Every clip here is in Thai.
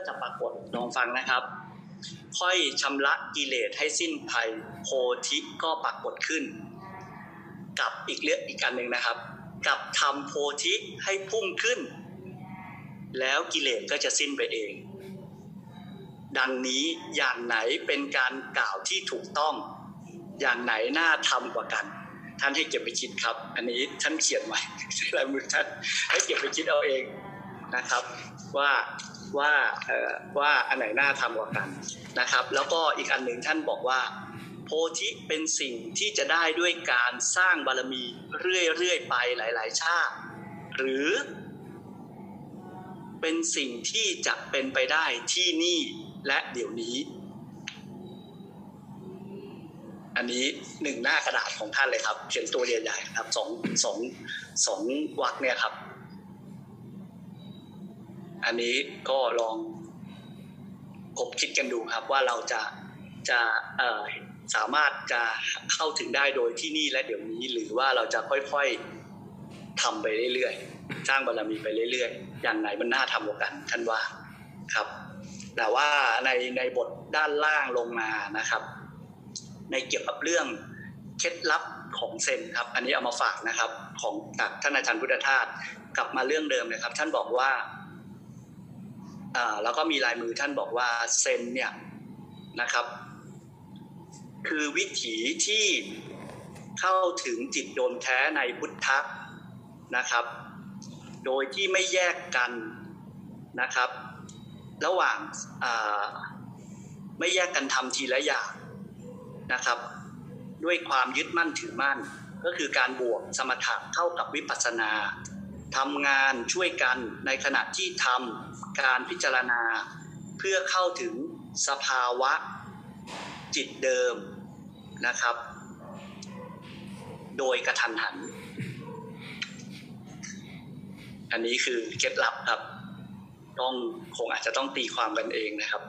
จะปรากฏลองฟังนะครับค่อยชำระกิเลสให้สิ้นภัยโพธิก็ปรากฏขึ้นกับอีกอันหนึ่งนะครับกับทำโพธิให้พุ่งขึ้นแล้วกิเลสก็จะสิ้นไปเองดังนี้อย่างไหนเป็นการกล่าวที่ถูกต้องอย่างไหนน่าทำกว่ากันท่านให้เก็บไปคิดครับอันนี้ท่านเขียนไว้ในลายมือท่านให้เก็บไปคิดเอาเองนะครับว่าอันไหนน่าทำกว่ากันนะครับแล้วก็อีกอันหนึ่งท่านบอกว่าโพธิเป็นสิ่งที่จะได้ด้วยการสร้างบารมีเรื่อยๆไปหลายๆชาติหรือเป็นสิ่งที่จะเป็นไปได้ที่นี่และเดี๋ยวนี้อันนี้1หน้ากระดาษของท่านเลยครับเขียนตัวใหญ่ๆครับสองวรรคเนี่ยครับอันนี้ก็ลองคบคิดกันดูครับว่าเราจะสามารถจะเข้าถึงได้โดยที่นี่และเดี๋ยวนี้หรือว่าเราจะค่อยๆทำไปเรื่อยๆสร้างบารมีไปเรื่อยๆอย่างไหนมันน่าทำกว่ากันท่านว่าครับแต่ว่าในบทด้านล่างลงมานะครับในเกี่ยวกับเรื่องเคล็ดลับของเซนครับอันนี้เอามาฝากนะครับของจากท่านอาจารย์พุทธทาสกลับมาเรื่องเดิมเลยครับท่านบอกว่าแล้วก็มีลายมือท่านบอกว่าเซนเนี่ยนะครับคือวิถีที่เข้าถึงจิตโดยแท้ในพุทธะนะครับโดยที่ไม่แยกกันนะครับระหว่างไม่แยกกันทำทีละอย่างนะครับด้วยความยึดมั่นถือมั่นก็คือการบวกสมถะเข้ากับวิปัสสนาทำงานช่วยกันในขณะที่ทำการพิจารณาเพื่อเข้าถึงสภาวะจิตเดิมนะครับโดยกระทันหันอันนี้คือเคล็ดลับครับคงอาจจะต้องตีความกันเองนะครับ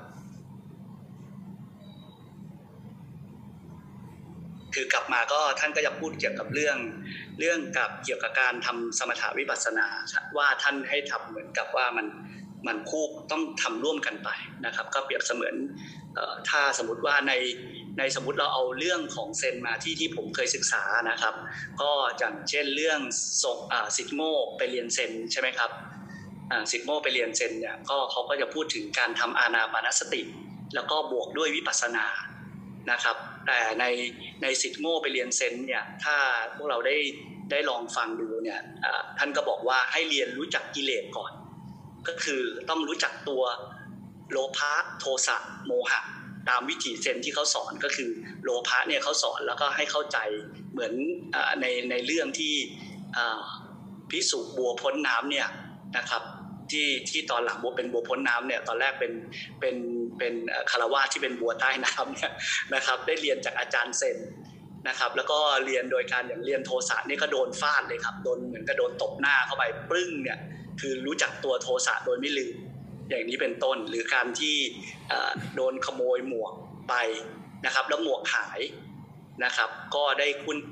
คือกลับมาก็ท่านก็จะพูดเกี่ยวกับเรื่องเกี่ยวกับการทำสมถะวิปัสสนาว่าท่านให้ทำเหมือนกับว่ามันคู่ต้องทำร่วมกันไปนะครับก็เปรียบเสมือนถ้าสมมติว่าในสมมติเราเอาเรื่องของเซนมาที่ผมเคยศึกษานะครับก็อย่างเช่นเรื่องส่งสิทธิ์โง่ไปเรียนเซนใช่ไหมครับสิทธิ์โง่ไปเรียนเซนเนี่ยก็เขาก็จะพูดถึงการทำอานาปานสติแล้วก็บวกด้วยวิปัสสนานะครับแต่ในสิทธิ์โง่ไปเรียนเซนเนี่ยถ้าพวกเราได้ลองฟังดูเนี่ยท่านก็บอกว่าให้เรียนรู้จักกิเลสก่อนก็คือต้องรู้จักตัวโลภะโทสะโมหะตามวิถีเซนที่เขาสอนก็คือโลภะเนี่ยเขาสอนแล้วก็ให้เข้าใจเหมือนในเรื่องที่ภิกษุบัวพ้นน้ำเนี่ยนะครับที่ตอนหลังบัวเป็นบัวพ้นน้ำเนี่ยตอนแรกเป็นคารวะที่เป็นบัวใต้น้ำเนี่ยนะครับได้เรียนจากอาจารย์เซนนะครับแล้วก็เรียนโดยการอย่างเรียนโทสะนี่ก็โดนฟาดเลยครับโดนเหมือนกับโดนตบหน้าเข้าไปปึ้งเนี่ยคือรู้จักตัวโทสะโดยไม่ลืมอย่างนี้เป็นต้นหรือการที่โดนขโมยหมวกไปนะครับแล้วหมวกหายนะครับก็ได้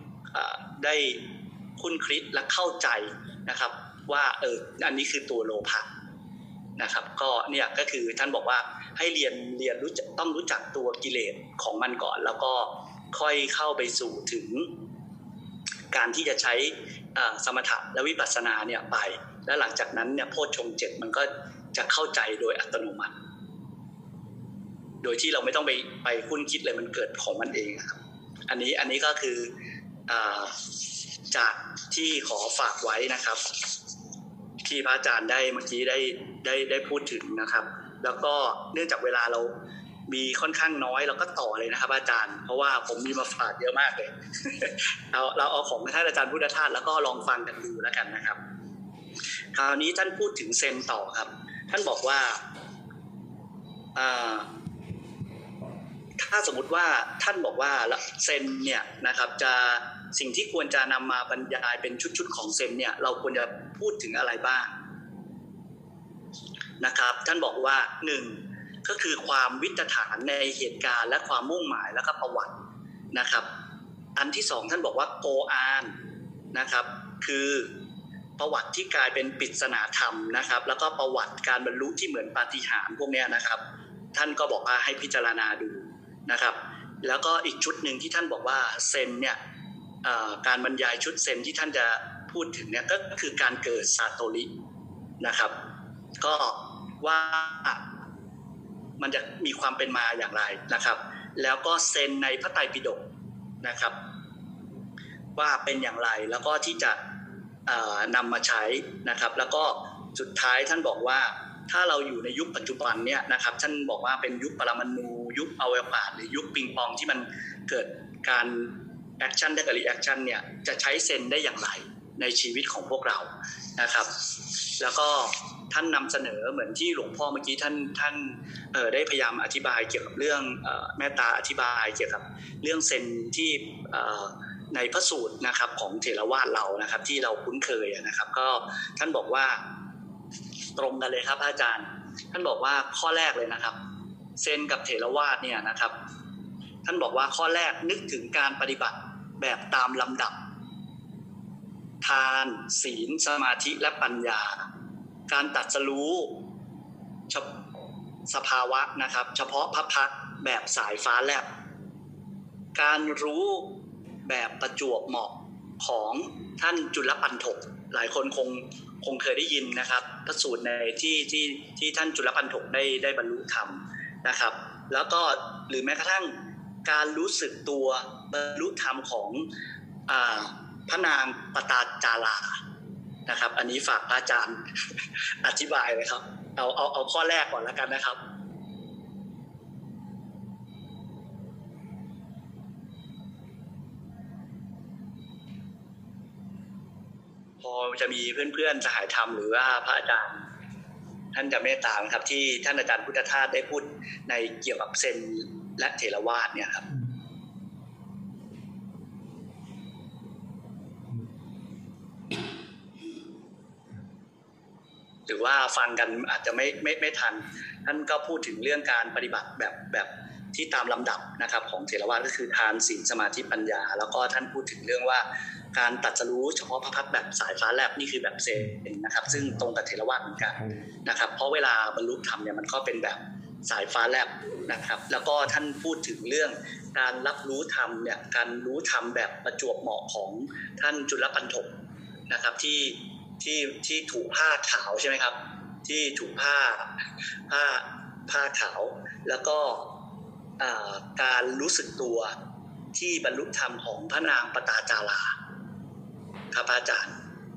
คุ้นคิดและเข้าใจนะครับว่าอันนี้คือตัวโลภะนะครับก็เนี่ยก็คือท่านบอกว่าให้เรียนต้องรู้จักตัวกิเลสของมันก่อนแล้วก็ค่อยเข้าไปสู่ถึงการที่จะใช้สมถะและวิปัสสนาเนี่ยไปแล้วหลังจากนั้นเนี่ยโพชฌงค์ 7มันก็จะเข้าใจโดยอัตโนมัติโดยที่เราไม่ต้องไปคุ้นคิดเลยมันเกิดของมันเองครับอันนี้ก็คือจากที่ขอฝากไว้นะครับที่พระอาจารย์ได้เมื่อกี้ได้พูดถึงนะครับแล้วก็เนื่องจากเวลาเรามีค่อนข้างน้อยเราก็ต่อเลยนะครับอาจารย์เพราะว่าผมมีมาฝากเยอะมากเลย เราเอาของท่านอาจารย์พุทธทาสแล้วก็ลองฟังกันดูแล้วกันนะครับคราวนี้ท่านพูดถึงเซนต่อครับท่านบอกว่าถ้าสมมติว่าท่านบอกว่าเซนเนี่ยนะครับจะสิ่งที่ควรจะนำมาบรรยายเป็นชุดๆของเซนเนี่ยเราควรจะพูดถึงอะไรบ้างนะครับท่านบอกว่า1ก็คือความวิตฐานในเหตุการณ์และความมุ่งหมายแล้วก็ประวัตินะครับอันที่2ท่านบอกว่าโกอานนะครับคือประวัติที่กลายเป็นปริศนาธรรมนะครับแล้วก็ประวัติการบรรลุที่เหมือนปาฏิหาริย์พวกนี้นะครับท่านก็บอกว่าให้พิจารณาดูนะครับแล้วก็อีกชุดหนึ่งที่ท่านบอกว่าเซนเนี่ยการบรรยายชุดเซนที่ท่านจะพูดถึงเนี่ยก็คือการเกิดซาโตรินะครับก็ว่ามันจะมีความเป็นมาอย่างไรนะครับแล้วก็เซนในพระไตรปิฎกนะครับว่าเป็นอย่างไรแล้วก็ที่จะนำมาใช้นะครับแล้วก็สุดท้ายท่านบอกว่าถ้าเราอยู่ในยุคปัจจุบันเนี่ยนะครับท่านบอกว่าเป็นยุคปรมาณูยุคอวกาศหรือยุคปิงปองที่มันเกิดการแอคชั่นได้กับรีแอคชั่นเนี่ยจะใช้เซนได้อย่างไรในชีวิตของพวกเรานะครับแล้วก็ท่านนำเสนอเหมือนที่หลวงพ่อเมื่อกี้ท่านได้พยายามอธิบายเกี่ยวกับเรื่องแม่ตาอธิบายเกี่ยวกับเรื่องเซนที่ในพระสูตรนะครับของเถรวาทเรานะครับที่เราคุ้นเคยนะครับก็ท่านบอกว่าตรงกันเลยครับอาจารย์ท่านบอกว่าข้อแรกเลยนะครับเซนกับเถรวาทเนี่ยนะครับท่านบอกว่าข้อแรกนึกถึงการปฏิบัติแบบตามลำดับทานศีลสมาธิและปัญญาการตรัสรู้สภาวะนะครับเฉพาะพระพักตร์แบบสายฟ้าแลบการรู้แบบประจวบเหมาะของท่านจุลปันถกหลายคนคงเคยได้ยินนะครับพระสูตรในที่ท่านจุลปันถกได้บรรลุธรรมนะครับแล้วก็หรือแม้กระทั่งการรู้สึกตัวบรรลุธรรมของพระนางปตาจารานะครับอันนี้ฝากพระอาจารย์อธิบายเลยครับเอาข้อแรกก่อนแล้วกันนะครับพอจะมีเพื่อนๆสหายธรรมหรือว่าพระอาจารย์ท่านจะเมตตาครับที่ท่านอาจารย์พุทธทาสได้พูดในเกี่ยวกับเซนและเถรวาทเนี่ยครับหรือว่าฟังกันอาจจะไม่ทันท่านก็พูดถึงเรื่องการปฏิบัติแบบที่ตามลำดับนะครับของเถรวาทก็คือทานศีลสมาธิปัญญาแล้วก็ท่านพูดถึงเรื่องว่าการตรัสรู้เฉพาะพระพักตร์แบบสายฟ้าแลบนี่คือแบบเซนนะครับซึ่งตรงกับเถรวาทเหมือนกันนะครับเพราะเวลาบรรลุธรรมเนี่ยมันก็เป็นแบบสายฟ้าแลบนะครับแล้วก็ท่านพูดถึงเรื่องการรับรู้ธรรมเนี่ยการรู้ธรรมแบบประจวบเหมาะของท่านจุลปันถกนะครับที่ถูกผ้าขาวใช่ไหมครับที่ถูกผ้าขาวแล้วก็การรู้สึกตัวที่บรรลุธรรมของพระนางปตาจาราครับอาจารย์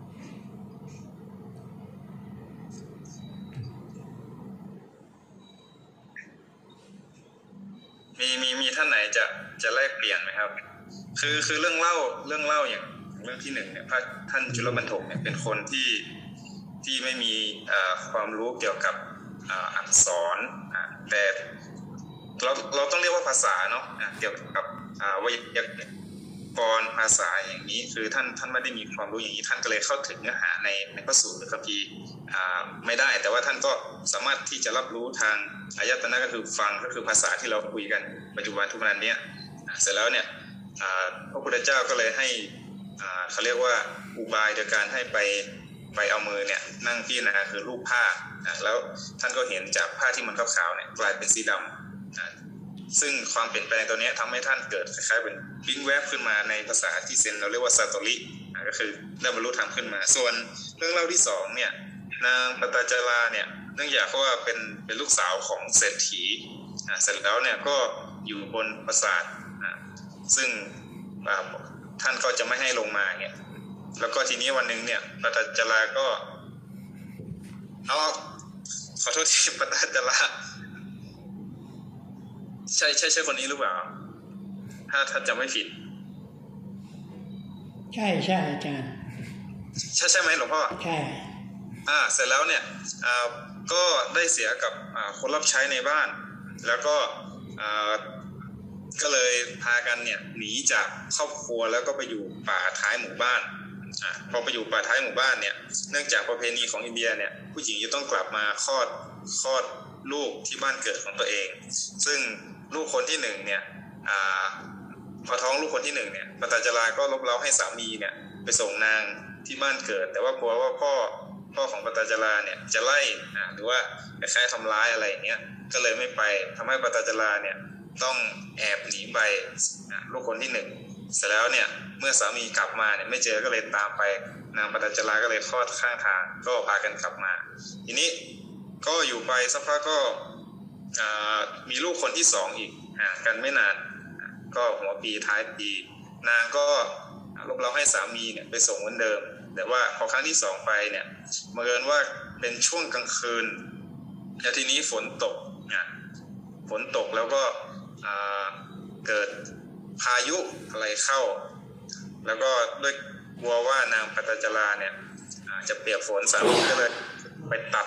มีท่านไหนจะแลกเปลี่ยนไหมครับคือเรื่องเล่าอย่างเรื่องที่หนึ่งเนี่ยพระท่านจุลปันถกเนี่ยเป็นคนที่ไม่มีความรู้เกี่ยวกับอักษรแต่เราต้องเรียกว่าภาษาเนาะเกี่ยวกับไวยากรณ์ภาษาอย่างนี้คือท่านไม่ได้มีความรู้อย่างนี้ท่านก็เลยเข้าถึงเนื้อหาในพระสูตรหรือคัมภีร์ไม่ได้แต่ว่าท่านก็สามารถที่จะรับรู้ทางอายตนะก็คือฟังก็คือภาษาที่เราคุยกันปัจจุบันทุกวันนี้เสร็จแล้วเนี่ยพระพุทธเจ้าก็เลยให้เขาเรียกว่าอุบายโดยการให้ไปเอามือเนี่ยนั่งพิจารณาคือรูปผ้าแล้วท่านก็เห็นจากผ้าที่มันขาวๆเนี่ยกลายเป็นสีดำซึ่งความเปลี่ยนแปลงตัวนี้ทำให้ท่านเกิดคล้ายๆเป็นวิ่งแวบขึ้นมาในภาษาที่เซนเราเรียกว่าซาโตริก็คือได้บรรลุธรรมขึ้นมาส่วนเรื่องเล่าที่สองเนี่ยนางปตาจาราเนี่ยเนื่องจากว่าเป็นลูกสาวของเศรษฐีเสร็จแล้วเนี่ยก็อยู่บนปราสาทซึ่งท่านก็จะไม่ให้ลงมาเนี่ยแล้วก็ทีนี้วันหนึ่งเนี่ยปตาจาราก็ขอโทษที่ปตาจาราใช่คนนี้หรือเปล่าถ้าจะไม่ผิดใช่อาจารย์ใช่ไหมหลวงพ่อใช่เสร็จแล้วเนี่ยก็ได้เสียกับคนรับใช้ในบ้านแล้วก็เลยพากันเนี่ยหนีจากครอบครัวแล้วก็ไปอยู่ป่าท้ายหมู่บ้านพอไปอยู่ป่าท้ายหมู่บ้านเนี่ยเนื่องจากประเพณีของอินเดียเนี่ยผู้หญิงจะต้องกลับมาคลอดลูกที่บ้านเกิดของตัวเองซึ่งลูกคนที่หนึ่งเนี่ยพอท้องลูกคนที่หนึ่งเนี่ยปตาจาราก็ลบเล้าให้สามีเนี่ยไปส่งนางที่บ้านเกิดแต่ว่ากลัวว่าพ่อของปตจราเนี่ยจะไล่หรือว่าคล้ายๆทำร้ายอะไรอย่างเงี้ยก็เลยไม่ไปทำให้ปตจราเนี่ยต้องแอบหนีไปลูกคนที่หนึ่งเสร็จแล้วเนี่ยเมื่อสามีกลับมาเนี่ยไม่เจอก็เลยตามไปนางปตจราก็เลยคลอดข้างทางก็พากันกลับมาทีนี้ก็อยู่ไปสักพักก็มีลูกคนที่สองอีกกันไม่นานก็หัวปีท้ายปีนางก็ลบเราให้สามีเนี่ยไปส่งเหมือนเดิมแต่ว่าพอครั้งที่สองไปเนี่ยบังเอิญว่าเป็นช่วงกลางคืนแล้วทีนี้ฝนตกแล้วก็เกิดพายุอะไรเข้าแล้วก็ด้วยกลัวว่านางปตจราเนี่ยจะเปียกฝนสามีก็เลยไปตัด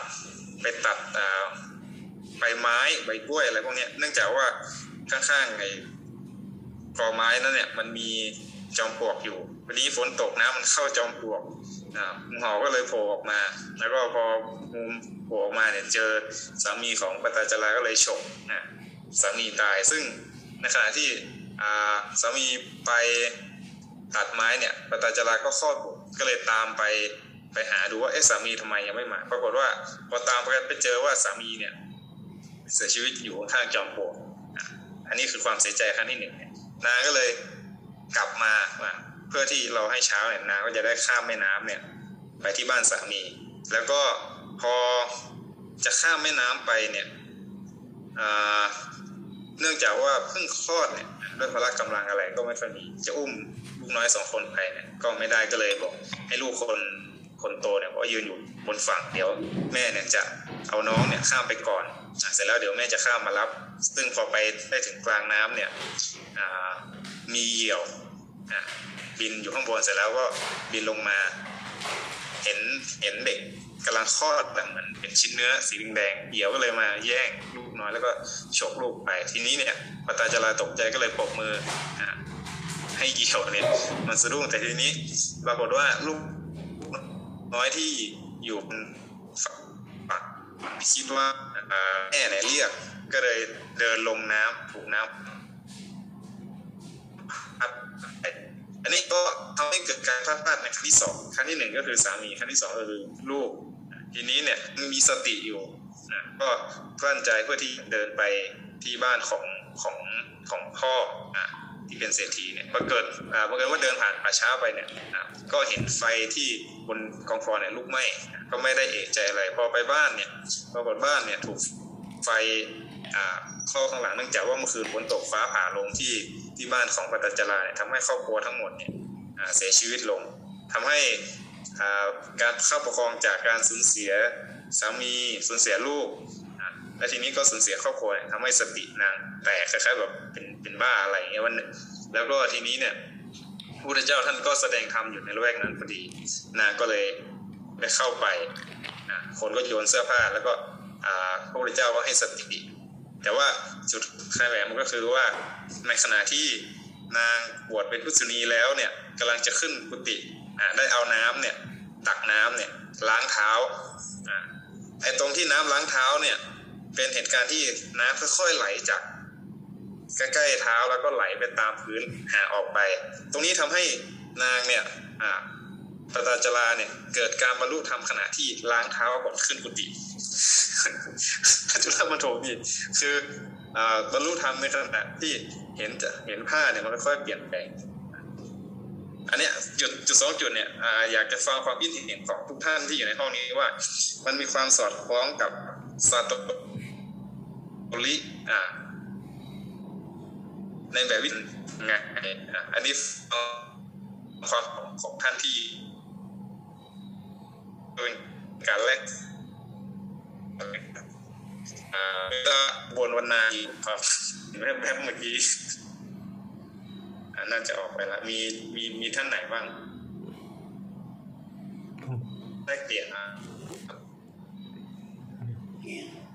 ใบไม้ใบกล้วยอะไรพวกนี้เนื่องจากว่าข้างๆไอ้กอไม้นั้นเนี่ยมันมีจอมปลวกอยู่วันนี้ฝนตกน้ำมันเข้าจอมปลวกงูเห่าก็เลยโผล่ออกมาแล้วก็พองูโผล่ออกมาเนี่ยเจอสามีของปตจราก็เลยฉกสามีตายซึ่งในขณะที่สามีไปตัดไม้เนี่ยปตจราก็คลอดบุตรก็เลยตามไปหาดูว่าสามีทำไมยังไม่มาปรากฏว่าพอตามไปเจอว่าสามีเนี่ยเสียชีวิตอยู่ข้างจอมปลวกอันนี้คือความเสียใจครั้งที่หนึ่งนางก็เลยกลับมาเพื่อที่เราให้เช้าเนี่ยนางก็จะได้ข้ามแม่น้ำเนี่ยไปที่บ้านสามีแล้วก็พอจะข้ามแม่น้ำไปเนี่ยเนื่องจากว่าเพิ่งคลอดเนี่ยด้วยพละกำลังอะไรก็ไม่ค่อยมีจะอุ้มลูกน้อย2คนไปเนี่ยก็ไม่ได้ก็เลยบอกให้ลูกคนโตเนี่ยก็ยืนอยู่บนฝั่งเดี๋ยวแม่เนี่ยจะเอาน้องเนี่ยข้ามไปก่อนเสร็จแล้วเดี๋ยวแม่จะข้ามมารับซึ่งพอไปได้ถึงกลางน้ำเนี่ยมีเหยี่ยวบินอยู่ข้างบนเสร็จแล้วก็บินลงมาเห็นเด็กกำลังคลอดแบบเหมือนเป็นชิ้นเนื้อสีแดงเหยี่ยวก็เลยมาแย่งลูกน้อยแล้วก็ฉกลูกไปทีนี้เนี่ยปตจราตกใจก็เลยปรบมือให้เหยี่ยวเนี่ยมันสะดุ้งแต่ทีนี้ปรากฏว่าลูกน้อยที่อยู่บนฝั่งคิดว่าแม่เนี่ยเรียกก็เลยเดินลงน้ำถูกน้ำอันนี้ก็ทำให้เกิดการพลาดในครั้งที่สองครั้งที่หนึ่งก็คือสามีครั้งที่สองก็คือลูกทีนี้เนี่ยมีสติอยู่ก็กลั้นใจเพื่อที่เดินไปที่บ้านของพ่อที่เป็นเศรษฐีเนี่ยบังเกิดว่าเดินผ่านป่าช้าไปเนี่ยก็เห็นไฟที่บนกองฟอนเนี่ยลุกไหม้ก็ไม่ได้เอะใจอะไรพอไปบ้านเนี่ยปรากฏบ้านเนี่ยถูกไฟเข้าข้างหลังเนื่องจากว่าเมื่อคืนฝนตกฟ้าผ่าลงที่บ้านของปตจราเนี่ยทำให้ครอบครัวทั้งหมดเนี่ยเสียชีวิตลงทำให้การเข้าปกครองจากการสูญเสียสามีสูญเสียลูกและทีนี้ก็สูญเสียครอบครัวทำให้สตินางแตกคล้ายๆแบบเป็นบ้าอะไรอย่างเงี้ยวันนึงแล้วก็ทีนี้เนี่ยพระพุทธเจ้าท่านก็แสดงธรรมอยู่ในละแวกนั้นพอดีนางก็เลยไปเข้าไปคนก็โยนเสื้อผ้าแล้วก็พระพุทธเจ้าก็ให้สติแต่ว่าจุดคลายแหวนมันก็คือว่าในขณะที่นางบวชเป็นภิกษุณีแล้วเนี่ยกำลังจะขึ้นกุฏิได้เอาน้ำเนี่ยตักน้ำเนี่ยล้างเท้าไอ้ตรงที่น้ำล้างเท้าเนี่ยเป็นเหตุการณ์ที่น้ำค่อยๆไหลจากใกล้ๆเท้าแล้วก็ไหลไปตามพื้นออกไปตรงนี้ทำให้นางเนี่ยปตจราเนี่ยเกิดการบรรลุธรรมขณะที่ล้างเท้าก่อนขึ้นกุฏิจุลมันโถนี่คือบรรลุธรรมในขณะที่เห็นผ้าเนี่ยมันค่อยๆเปลี่ยนแปลงอันเนี้ยจุด2จุดเนี่ยอยากจะฟังความคิดเห็นของทุกท่านที่อยู่ในห้องนี้ว่ามันมีความสอดคล้องกับซาโตริในแบบวิธีไงอันนี้ความของท่านที่เป็นการแลกก็บนวันนาครับแม่เมื่อกี้น่าจะออกไปละมีท่านไหนบ้างได้เปลี่ยน